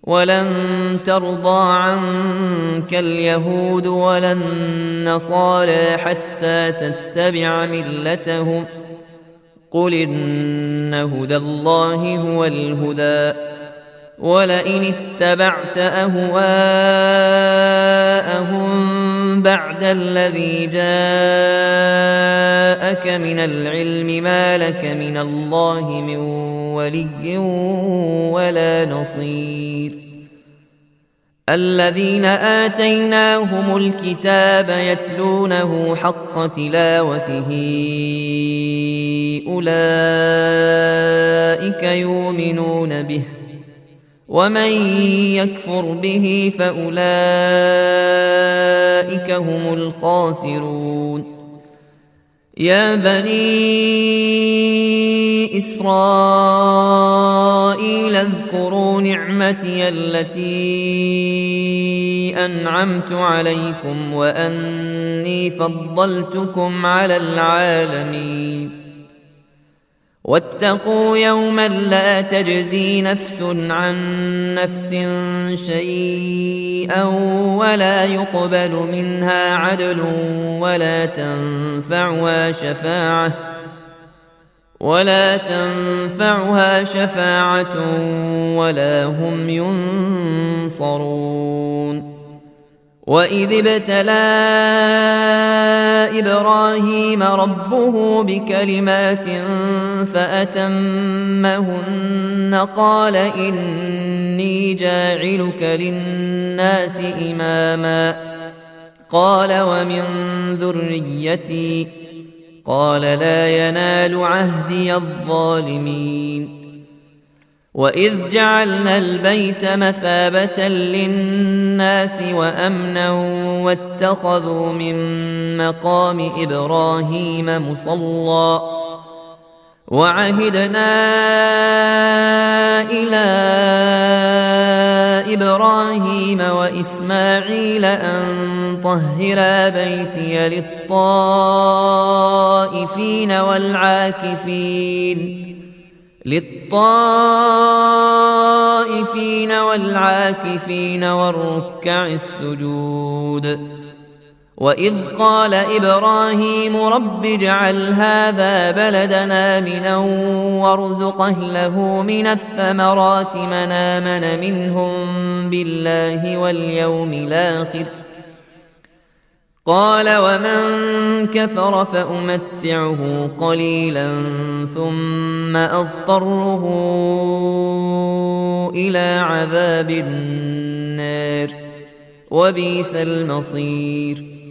ولن ترضى عنك اليهود ولا النصارى حتى تتبع ملتهم قل إن هدى الله هو الهدى ولئن اتبعت أهواءهم بعد الذي جاءك من العلم ما لك من الله من ولي ولا نصير الذين آتيناهم الكتاب يتلونه حق تلاوته أولئك يؤمنون به ومن يكفر به فأولئك هم الخاسرون يا بني إسرائيل اذكروا نعمتي التي أنعمت عليكم وأني فضلتكم على العالمين واتقوا يوما لا تجزي نفس عن نفس شيئا ولا يقبل منها عدل ولا تنفعها شفاعة ولا هم ينصرون وإذ ابتلى إبراهيم ربه بكلمات فأتمهن قال إني جاعلك للناس إماما قال ومن ذريتي قال لا ينال عهدي الظالمين وإذ جعلنا البيت مثابة للناس وأمنا واتخذوا من مقام إبراهيم مصلى وعهدنا إلى إبراهيم وإسماعيل أن طهرا بيتي للطائفين والعاكفين والركع السجود وإذ قال إبراهيم رب اجعل هذا بلدنا آمنا وارزق أهله من الثمرات من آمن منهم بالله واليوم الآخر قال ومن كفر فأمتعه قليلا ثم أضطره إلى عذاب النار وبئس المصير